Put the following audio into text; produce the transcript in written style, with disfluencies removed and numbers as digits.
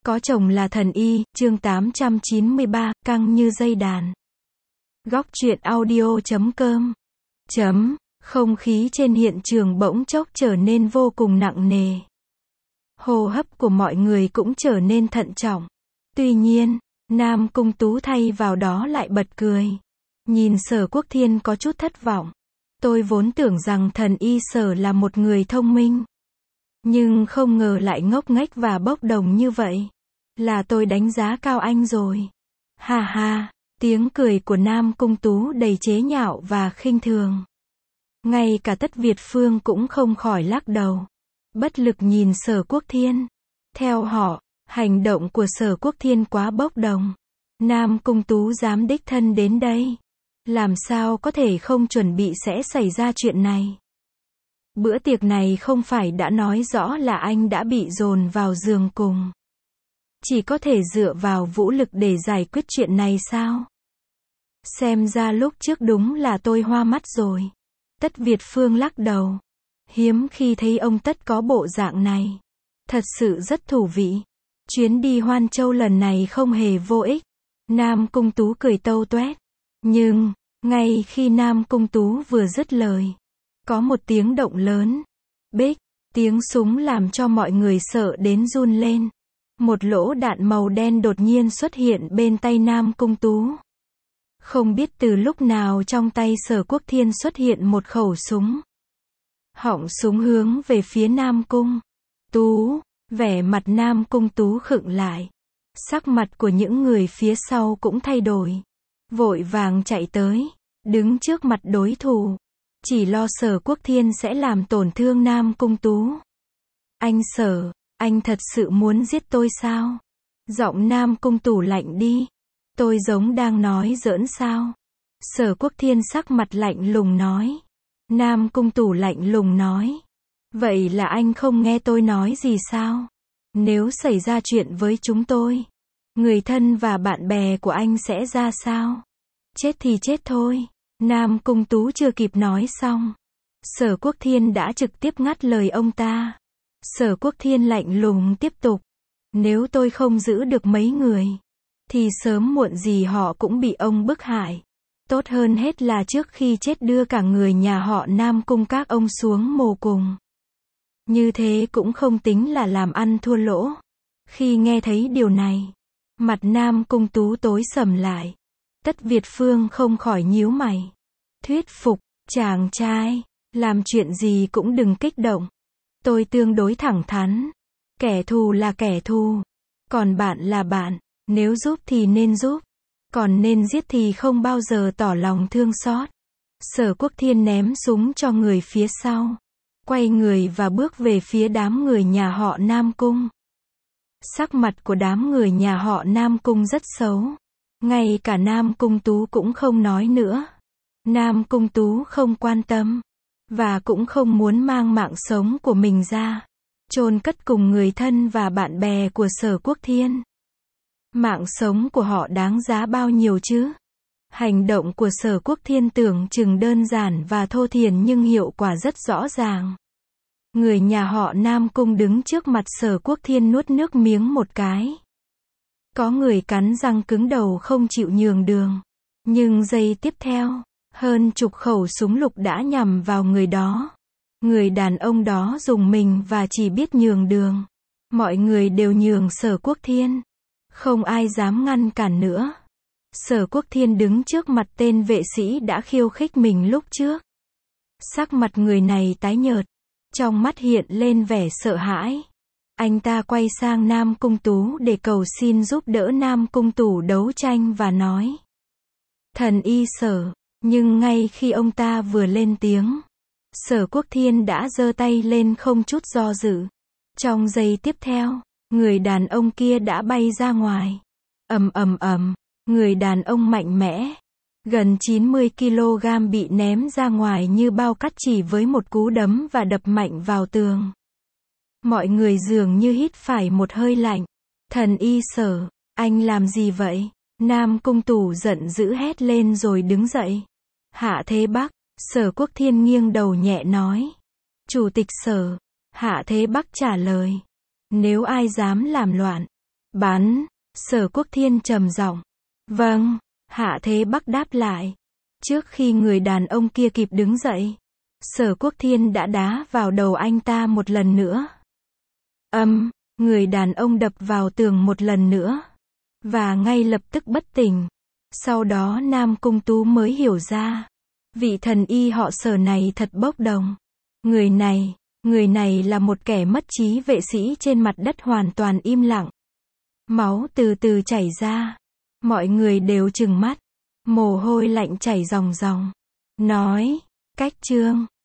Có chồng là thần y, chương 893, căng như dây đàn. Góc truyện audio.com. Không khí trên hiện trường bỗng chốc trở nên vô cùng nặng nề. Hô hấp của mọi người cũng trở nên thận trọng. Tuy nhiên, Nam Cung Tú thay vào đó lại bật cười. Nhìn Sở Quốc Thiên có chút thất vọng. Tôi vốn tưởng rằng thần y Sở là một người thông minh. Nhưng không ngờ lại ngốc nghếch và bốc đồng như vậy. Là tôi đánh giá cao anh rồi. Ha ha, tiếng cười của Nam Cung Tú đầy chế nhạo và khinh thường. Ngay cả Tất Việt Phương cũng không khỏi lắc đầu. Bất lực nhìn Sở Quốc Thiên. Theo họ, hành động của Sở Quốc Thiên quá bốc đồng. Nam Cung Tú dám đích thân đến đây. Làm sao có thể không chuẩn bị sẽ xảy ra chuyện này. Bữa tiệc này không phải đã nói rõ là anh đã bị dồn vào giường cùng. Chỉ có thể dựa vào vũ lực để giải quyết chuyện này sao? Xem ra lúc trước đúng là tôi hoa mắt rồi. Tất Việt Phương lắc đầu. Hiếm khi thấy ông Tất có bộ dạng này. Thật sự rất thú vị. Chuyến đi Hoan Châu lần này không hề vô ích. Nam Cung Tú cười tâu toét. Nhưng, ngay khi Nam Cung Tú vừa dứt lời, có một tiếng động lớn. Bích, tiếng súng làm cho mọi người sợ đến run lên. Một lỗ đạn màu đen đột nhiên xuất hiện bên tay Nam Cung Tú. Không biết từ lúc nào trong tay Sở Quốc Thiên xuất hiện một khẩu súng. Họng súng hướng về phía Nam Cung Tú. Vẻ mặt Nam Cung Tú khựng lại. Sắc mặt của những người phía sau cũng thay đổi. Vội vàng chạy tới, đứng trước mặt đối thủ. Chỉ lo Sở Quốc Thiên sẽ làm tổn thương Nam Cung Tú. Anh Sở, anh thật sự muốn giết tôi sao? Giọng Nam Cung Tú lạnh đi. Tôi giống đang nói giỡn sao? Sở Quốc Thiên sắc mặt lạnh lùng nói. Nam Cung Tú lạnh lùng nói. Vậy là anh không nghe tôi nói gì sao? Nếu xảy ra chuyện với chúng tôi, người thân và bạn bè của anh sẽ ra sao? Chết thì chết thôi. Nam Cung Tú chưa kịp nói xong. Sở Quốc Thiên đã trực tiếp ngắt lời ông ta. Sở Quốc Thiên lạnh lùng tiếp tục. Nếu tôi không giữ được mấy người, thì sớm muộn gì họ cũng bị ông bức hại. Tốt hơn hết là trước khi chết đưa cả người nhà họ Nam Cung các ông xuống mồ cùng. Như thế cũng không tính là làm ăn thua lỗ. Khi nghe thấy điều này, mặt Nam Cung Tú tối sầm lại. Tất Việt Phương không khỏi nhíu mày. Thuyết phục, chàng trai, làm chuyện gì cũng đừng kích động. Tôi tương đối thẳng thắn. Kẻ thù là kẻ thù. Còn bạn là bạn. Nếu giúp thì nên giúp. Còn nên giết thì không bao giờ tỏ lòng thương xót. Sở Quốc Thiên ném súng cho người phía sau. Quay người và bước về phía đám người nhà họ Nam Cung. Sắc mặt của đám người nhà họ Nam Cung rất xấu. Ngay cả Nam Cung Tú cũng không nói nữa. Nam Cung Tú không quan tâm. Và cũng không muốn mang mạng sống của mình ra. Chôn cất cùng người thân và bạn bè của Sở Quốc Thiên. Mạng sống của họ đáng giá bao nhiêu chứ? Hành động của Sở Quốc Thiên tưởng chừng đơn giản và thô thiển nhưng hiệu quả rất rõ ràng. Người nhà họ Nam Cung đứng trước mặt Sở Quốc Thiên nuốt nước miếng một cái. Có người cắn răng cứng đầu không chịu nhường đường. Nhưng giây tiếp theo, hơn chục khẩu súng lục đã nhằm vào người đó. Người đàn ông đó rùng mình và chỉ biết nhường đường. Mọi người đều nhường Sở Quốc Thiên. Không ai dám ngăn cản nữa. Sở Quốc Thiên đứng trước mặt tên vệ sĩ đã khiêu khích mình lúc trước. Sắc mặt người này tái nhợt. Trong mắt hiện lên vẻ sợ hãi. Anh ta quay sang Nam Cung Tú để cầu xin giúp đỡ Nam Cung Tú đấu tranh và nói. Thần y Sở. Nhưng ngay khi ông ta vừa lên tiếng, Sở Quốc Thiên đã giơ tay lên không chút do dự. Trong giây tiếp theo, người đàn ông kia đã bay ra ngoài. Ầm ầm ầm, người đàn ông mạnh mẽ, gần 90 kg bị ném ra ngoài như bao cát chỉ với một cú đấm và đập mạnh vào tường. Mọi người dường như hít phải một hơi lạnh. Thần y Sở, anh làm gì vậy? Nam Cung Tú giận dữ hét lên rồi đứng dậy. Hạ Thế Bắc. Sở Quốc Thiên nghiêng đầu nhẹ nói. Chủ tịch Sở. Hạ Thế Bắc trả lời. Nếu ai dám làm loạn, Bắn. Sở Quốc Thiên trầm giọng. Vâng. Hạ Thế Bắc đáp lại. Trước khi người đàn ông kia kịp đứng dậy, Sở Quốc Thiên đã đá vào đầu anh ta một lần nữa. Người đàn ông đập vào tường một lần nữa, và ngay lập tức bất tỉnh. Sau đó Nam Cung Tú mới hiểu ra, vị thần y họ Sở này thật bốc đồng. Người này là một kẻ mất trí vệ sĩ trên mặt đất hoàn toàn im lặng. Máu từ từ chảy ra. Mọi người đều trừng mắt. Mồ hôi lạnh chảy ròng ròng. Nói, cách chương.